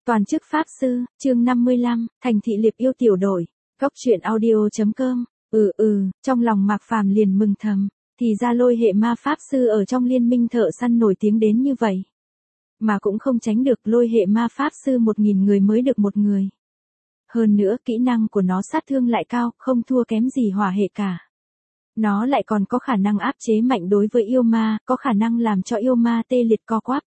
Toàn chức Pháp Sư, chương 55, Thành thị liệp yêu tiểu đội. Góc truyện audio.com. Trong lòng Mạc Phàm liền mừng thầm, thì ra Lôi hệ ma Pháp Sư ở trong liên minh thợ săn nổi tiếng đến như vậy. Mà cũng không tránh được Lôi hệ ma Pháp Sư 1000 người mới được một người. Hơn nữa kỹ năng của nó sát thương lại cao, không thua kém gì hỏa hệ cả. Nó lại còn có khả năng áp chế mạnh đối với yêu ma, có khả năng làm cho yêu ma tê liệt co quắp.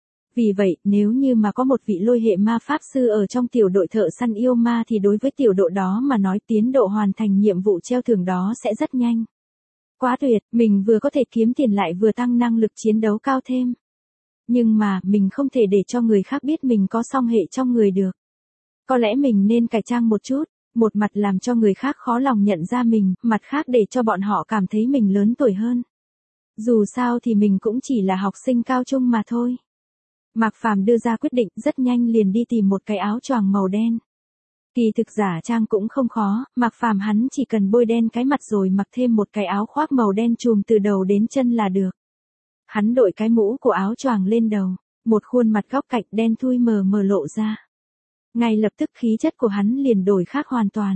Vì vậy, nếu như mà có một vị Lôi hệ ma Pháp Sư ở trong tiểu đội thợ săn yêu ma thì đối với tiểu đội đó mà nói tiến độ hoàn thành nhiệm vụ treo thưởng đó sẽ rất nhanh. Quá tuyệt, mình vừa có thể kiếm tiền lại vừa tăng năng lực chiến đấu cao thêm. Nhưng mà, mình không thể để cho người khác biết mình có song hệ trong người được. Có lẽ mình nên cải trang một chút, một mặt làm cho người khác khó lòng nhận ra mình, mặt khác để cho bọn họ cảm thấy mình lớn tuổi hơn. Dù sao thì mình cũng chỉ là học sinh cao trung mà thôi. Mạc Phàm đưa ra quyết định, rất nhanh liền đi tìm một cái áo choàng màu đen. Kỳ thực giả trang cũng không khó, Mạc Phàm hắn chỉ cần bôi đen cái mặt rồi mặc thêm một cái áo khoác màu đen trùm từ đầu đến chân là được. Hắn đội cái mũ của áo choàng lên đầu, một khuôn mặt góc cạnh đen thui mờ mờ lộ ra. Ngay lập tức khí chất của hắn liền đổi khác hoàn toàn.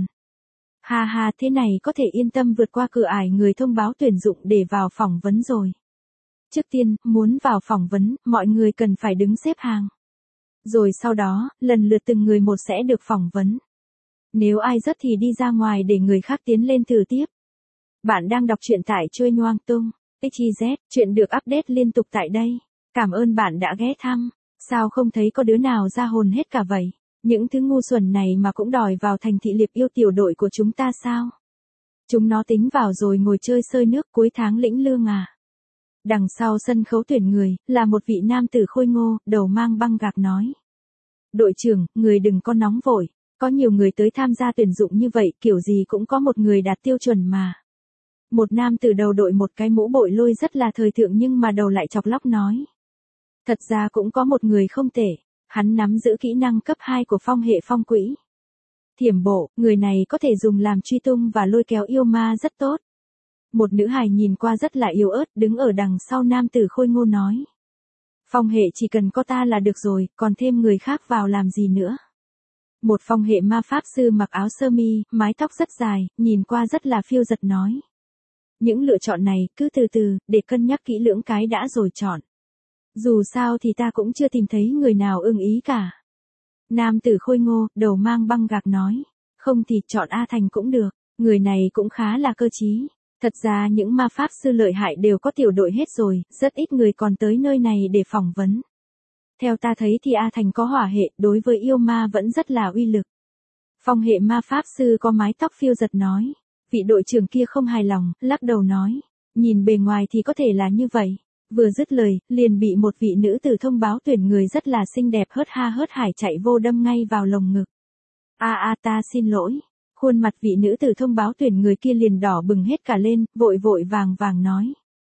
Ha ha, thế này có thể yên tâm vượt qua cửa ải người thông báo tuyển dụng để vào phỏng vấn rồi. Trước tiên, muốn vào phỏng vấn, mọi người cần phải đứng xếp hàng. Rồi sau đó, lần lượt từng người một sẽ được phỏng vấn. Nếu ai rớt thì đi ra ngoài để người khác tiến lên thử tiếp. Bạn đang đọc truyện tại Trôi Nhoang Tung. XYZ, chuyện được update liên tục tại đây. Cảm ơn bạn đã ghé thăm. Sao không thấy có đứa nào ra hồn hết cả vậy? Những thứ ngu xuẩn này mà cũng đòi vào thành thị liệp yêu tiểu đội của chúng ta sao? Chúng nó tính vào rồi ngồi chơi sơi nước cuối tháng lĩnh lương à? Đằng sau sân khấu tuyển người, là một vị nam tử khôi ngô, đầu mang băng gạc nói. Đội trưởng, người đừng có nóng vội, có nhiều người tới tham gia tuyển dụng như vậy, kiểu gì cũng có một người đạt tiêu chuẩn mà. Một nam tử đầu đội một cái mũ bội lôi rất là thời thượng nhưng mà đầu lại chọc lóc nói. Thật ra cũng có một người không tệ, hắn nắm giữ kỹ năng cấp 2 của phong hệ phong quỹ. Thiểm bộ, người này có thể dùng làm truy tung và lôi kéo yêu ma rất tốt. Một nữ hài nhìn qua rất là yếu ớt, đứng ở đằng sau nam tử khôi ngô nói. Phong hệ chỉ cần có ta là được rồi, còn thêm người khác vào làm gì nữa. Một phong hệ ma Pháp Sư mặc áo sơ mi, mái tóc rất dài, nhìn qua rất là phiêu giật nói. Những lựa chọn này, cứ từ từ, để cân nhắc kỹ lưỡng cái đã rồi chọn. Dù sao thì ta cũng chưa tìm thấy người nào ưng ý cả. Nam tử khôi ngô, đầu mang băng gạc nói. Không thì chọn A Thành cũng được, người này cũng khá là cơ trí. Thật ra những ma Pháp Sư lợi hại đều có tiểu đội hết rồi, rất ít người còn tới nơi này để phỏng vấn. Theo ta thấy thì A Thành có hỏa hệ, đối với yêu ma vẫn rất là uy lực. Phong hệ ma Pháp Sư có mái tóc phiêu giật nói. Vị đội trưởng kia không hài lòng, lắc đầu nói. Nhìn bề ngoài thì có thể là như vậy. Vừa dứt lời, liền bị một vị nữ tử thông báo tuyển người rất là xinh đẹp hớt ha hớt hải chạy vô đâm ngay vào lồng ngực. Ta xin lỗi. Khuôn mặt vị nữ tử thông báo tuyển người kia liền đỏ bừng hết cả lên, vội vội vàng vàng nói.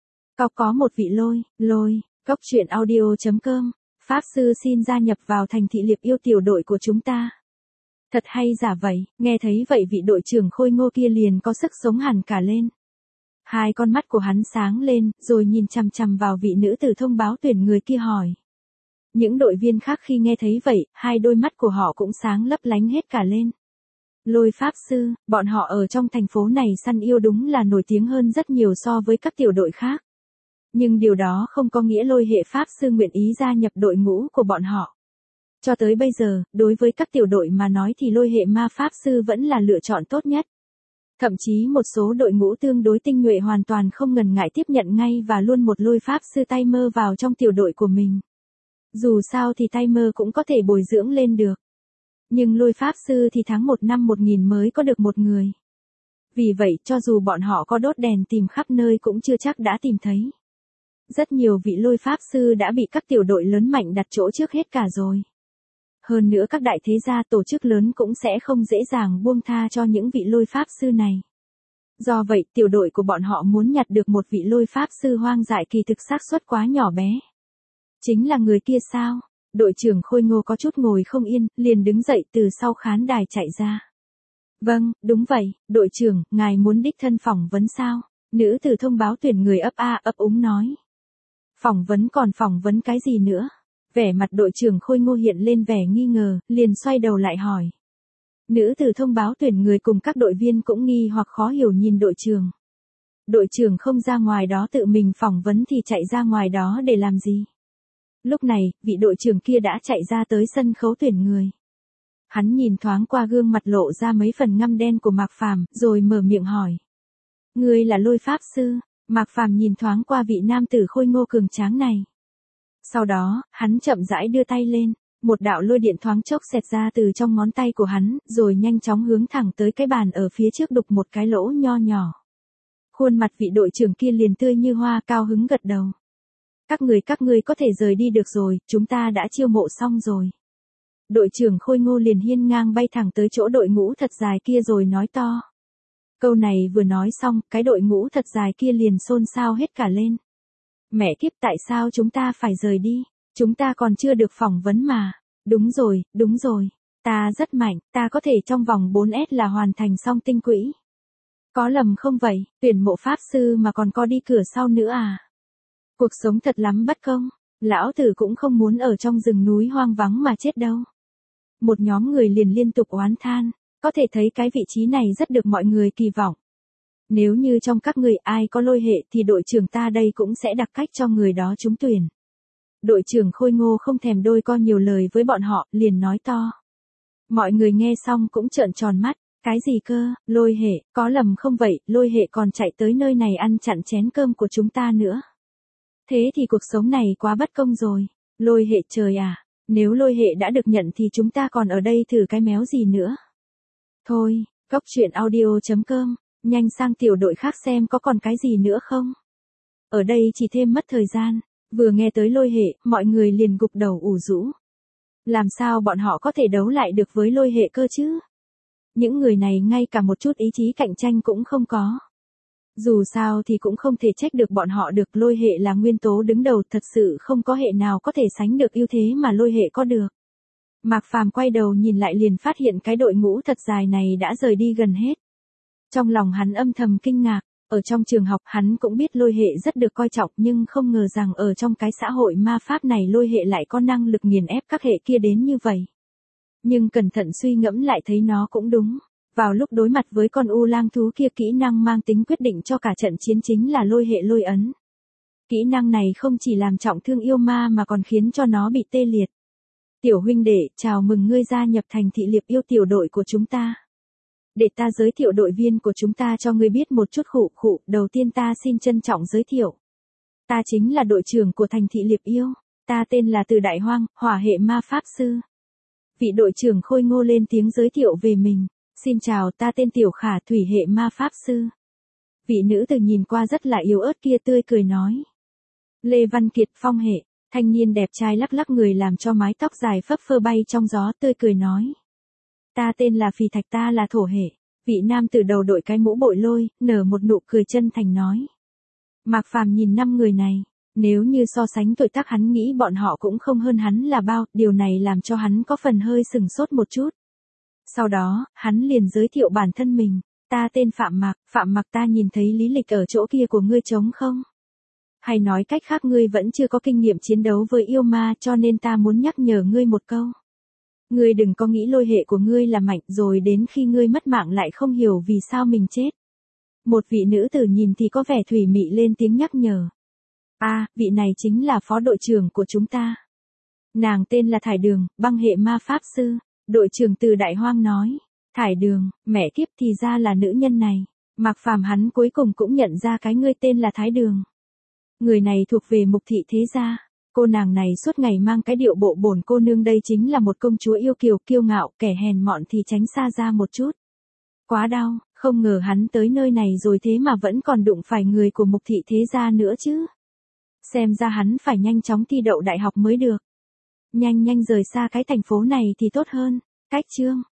Có một vị lôi, góc truyện audio.com, Pháp Sư xin gia nhập vào thành thị liệp yêu tiểu đội của chúng ta. Thật hay giả vậy, nghe thấy vậy vị đội trưởng khôi ngô kia liền có sức sống hẳn cả lên. Hai con mắt của hắn sáng lên, rồi nhìn chằm chằm vào vị nữ tử thông báo tuyển người kia hỏi. Những đội viên khác khi nghe thấy vậy, hai đôi mắt của họ cũng sáng lấp lánh hết cả lên. Lôi Pháp Sư, bọn họ ở trong thành phố này săn yêu đúng là nổi tiếng hơn rất nhiều so với các tiểu đội khác. Nhưng điều đó không có nghĩa Lôi hệ Pháp Sư nguyện ý gia nhập đội ngũ của bọn họ. Cho tới bây giờ, đối với các tiểu đội mà nói thì Lôi hệ ma Pháp Sư vẫn là lựa chọn tốt nhất. Thậm chí một số đội ngũ tương đối tinh nhuệ hoàn toàn không ngần ngại tiếp nhận ngay và luôn một Lôi Pháp Sư tay mơ vào trong tiểu đội của mình. Dù sao thì tay mơ cũng có thể bồi dưỡng lên được. Nhưng Lôi Pháp Sư thì tháng 1 năm 1000 mới có được một người. Vì vậy cho dù bọn họ có đốt đèn tìm khắp nơi cũng chưa chắc đã tìm thấy. Rất nhiều vị Lôi Pháp Sư đã bị các tiểu đội lớn mạnh đặt chỗ trước hết cả rồi. Hơn nữa các đại thế gia tổ chức lớn cũng sẽ không dễ dàng buông tha cho những vị Lôi Pháp Sư này. Do vậy tiểu đội của bọn họ muốn nhặt được một vị Lôi Pháp Sư hoang dại kỳ thực xác suất quá nhỏ bé. Chính là người kia sao? Đội trưởng khôi ngô có chút ngồi không yên, liền đứng dậy từ sau khán đài chạy ra. Vâng, đúng vậy, đội trưởng, ngài muốn đích thân phỏng vấn sao? Nữ tử thông báo tuyển người ấp úng nói. Phỏng vấn còn phỏng vấn cái gì nữa? Vẻ mặt đội trưởng Khôi Ngô hiện lên vẻ nghi ngờ, liền xoay đầu lại hỏi. Nữ tử thông báo tuyển người cùng các đội viên cũng nghi hoặc khó hiểu nhìn đội trưởng. Đội trưởng không ra ngoài đó tự mình phỏng vấn thì chạy ra ngoài đó để làm gì? Lúc này, vị đội trưởng kia đã chạy ra tới sân khấu tuyển người. Hắn nhìn thoáng qua gương mặt lộ ra mấy phần ngăm đen của Mạc Phàm, rồi mở miệng hỏi. Ngươi là Lôi Pháp Sư? Mạc Phàm nhìn thoáng qua vị nam tử khôi ngô cường tráng này. Sau đó, hắn chậm rãi đưa tay lên, một đạo lôi điện thoáng chốc xẹt ra từ trong ngón tay của hắn, rồi nhanh chóng hướng thẳng tới cái bàn ở phía trước đục một cái lỗ nho nhỏ. Khuôn mặt vị đội trưởng kia liền tươi như hoa, cao hứng gật đầu. Các ngươi có thể rời đi được rồi, chúng ta đã chiêu mộ xong rồi. Đội trưởng Khôi Ngô liền hiên ngang bay thẳng tới chỗ đội ngũ thật dài kia rồi nói to. Câu này vừa nói xong, cái đội ngũ thật dài kia liền xôn xao hết cả lên. Mẹ kiếp, tại sao chúng ta phải rời đi? Chúng ta còn chưa được phỏng vấn mà. Đúng rồi. Ta rất mạnh, ta có thể trong vòng 4S là hoàn thành xong tinh quỹ. Có lầm không vậy, tuyển mộ pháp sư mà còn có đi cửa sau nữa à? Cuộc sống thật lắm bất công, lão tử cũng không muốn ở trong rừng núi hoang vắng mà chết đâu. Một nhóm người liền liên tục oán than, có thể thấy cái vị trí này rất được mọi người kỳ vọng. Nếu như trong các người ai có lôi hệ thì đội trưởng ta đây cũng sẽ đặt cách cho người đó trúng tuyển. Đội trưởng Khôi Ngô không thèm đôi co nhiều lời với bọn họ, liền nói to. Mọi người nghe xong cũng trợn tròn mắt, cái gì cơ, lôi hệ, có lầm không vậy, lôi hệ còn chạy tới nơi này ăn chặn chén cơm của chúng ta nữa. Thế thì cuộc sống này quá bất công rồi, lôi hệ trời à, nếu lôi hệ đã được nhận thì chúng ta còn ở đây thử cái méo gì nữa. Thôi, góc truyện audio.com, nhanh sang tiểu đội khác xem có còn cái gì nữa không. Ở đây chỉ thêm mất thời gian, vừa nghe tới lôi hệ, mọi người liền gục đầu ủ rũ. Làm sao bọn họ có thể đấu lại được với lôi hệ cơ chứ? Những người này ngay cả một chút ý chí cạnh tranh cũng không có. Dù sao thì cũng không thể trách được bọn họ được, lôi hệ là nguyên tố đứng đầu, thật sự không có hệ nào có thể sánh được ưu thế mà lôi hệ có được. Mạc Phàm quay đầu nhìn lại liền phát hiện cái đội ngũ thật dài này đã rời đi gần hết. Trong lòng hắn âm thầm kinh ngạc, ở trong trường học hắn cũng biết lôi hệ rất được coi trọng nhưng không ngờ rằng ở trong cái xã hội ma pháp này lôi hệ lại có năng lực nghiền ép các hệ kia đến như vậy. Nhưng cẩn thận suy ngẫm lại thấy nó cũng đúng. Vào lúc đối mặt với con u lang thú kia, kỹ năng mang tính quyết định cho cả trận chiến chính là lôi hệ lôi ấn. Kỹ năng này không chỉ làm trọng thương yêu ma mà còn khiến cho nó bị tê liệt. Tiểu huynh đệ, chào mừng ngươi gia nhập thành thị liệp yêu tiểu đội của chúng ta. Để ta giới thiệu đội viên của chúng ta cho ngươi biết một chút. Đầu tiên ta xin trân trọng giới thiệu. Ta chính là đội trưởng của thành thị liệp yêu. Ta tên là Từ Đại Hoang, hỏa hệ ma pháp sư. Vị đội trưởng Khôi Ngô lên tiếng giới thiệu về mình. Xin chào, ta tên Tiểu Khả, thủy hệ ma pháp sư. Vị nữ tử nhìn qua rất là yếu ớt kia tươi cười nói. Lê Văn Kiệt, phong hệ. Thanh niên đẹp trai lắc lắc người làm cho mái tóc dài phấp phơ bay trong gió, tươi cười nói. Ta tên là Phì Thạch, ta là thổ hệ. Vị nam tử đầu đội cái mũ bội lôi, nở một nụ cười chân thành nói. Mạc Phàm nhìn 5 người này, nếu như so sánh tuổi tác hắn nghĩ bọn họ cũng không hơn hắn là bao, điều này làm cho hắn có phần hơi sừng sốt một chút. Sau đó, hắn liền giới thiệu bản thân mình, ta tên Phạm Mạc, ta nhìn thấy lý lịch ở chỗ kia của ngươi trống không? Hay nói cách khác ngươi vẫn chưa có kinh nghiệm chiến đấu với yêu ma cho nên ta muốn nhắc nhở ngươi một câu. Ngươi đừng có nghĩ lôi hệ của ngươi là mạnh rồi đến khi ngươi mất mạng lại không hiểu vì sao mình chết. Một vị nữ tử nhìn thì có vẻ thủy mị lên tiếng nhắc nhở. Vị này chính là phó đội trưởng của chúng ta. Nàng tên là Thải Đường, băng hệ ma pháp sư. Đội trưởng Từ Đại Hoang nói. Thải Đường, mẹ kiếp thì ra là nữ nhân này. Mạc Phàm hắn cuối cùng cũng nhận ra cái ngươi tên là Thái Đường. Người này thuộc về Mục Thị thế gia. Cô nàng này suốt ngày mang cái điệu bộ bổn cô nương, đây chính là một công chúa yêu kiều kiêu ngạo, kẻ hèn mọn thì tránh xa ra một chút. Quá đau, không ngờ hắn tới nơi này rồi thế mà vẫn còn đụng phải người của Mục Thị thế gia nữa chứ. Xem ra hắn phải nhanh chóng thi đậu đại học mới được. Nhanh rời xa cái thành phố này thì tốt hơn. Cách chương